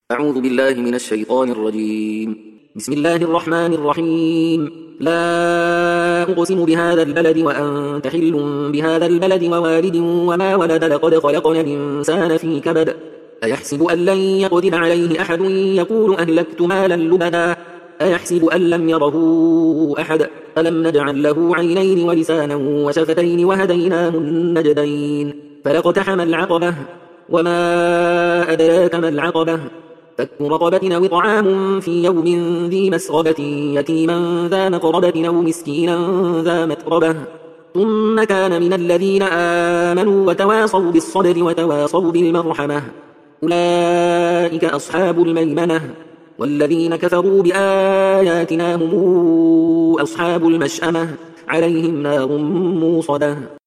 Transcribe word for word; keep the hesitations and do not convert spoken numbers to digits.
أعوذ بالله من الشيطان الرجيم. بسم الله الرحمن الرحيم. لا أقسم بهذا البلد وأنت حل بهذا البلد ووالد وما ولد لقد خلقنا الإنسان في كبد أيحسب أن لن يقدر عليه أحد يقول أهلكت مالا لبدا أيحسب أن لم يره أحد ألم نجعل له عينين ولسانا وشفتين وهديناه النجدين فلاقتحم العقبة وما أدراك ما العقبة فك رقبة أو إطعام في يوم ذي مسغبة يتيما ذا مقربة أو مسكينا ذا متربة ثم كان من الذين آمنوا وتواصوا بالصبر وتواصوا بالمرحمة أولئك أصحاب الميمنة والذين كفروا بآياتنا هم أصحاب المشأمة عليهم نار موصدة.